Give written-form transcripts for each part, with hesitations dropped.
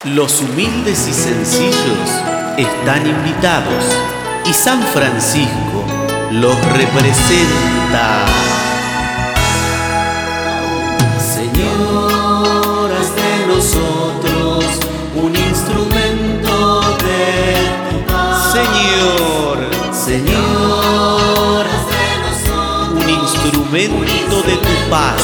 Los humildes y sencillos están invitados y San Francisco los representa. Señor, haz de nosotros un instrumento de tu paz. Señor, haz de nosotros un instrumento de tu paz.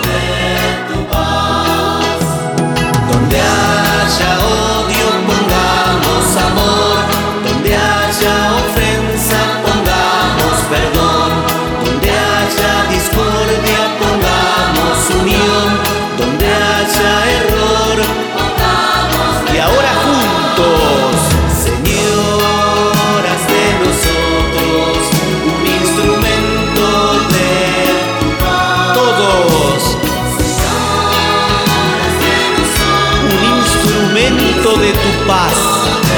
Donde haya odio pongamos amor, donde haya ofensa pongamos perdón, donde haya discordia pongamos unión, donde haya error pongamos. Y ahora juntos, Señor, haz de nosotros un instrumento de tu paz. todos, un instrumento de tu paz.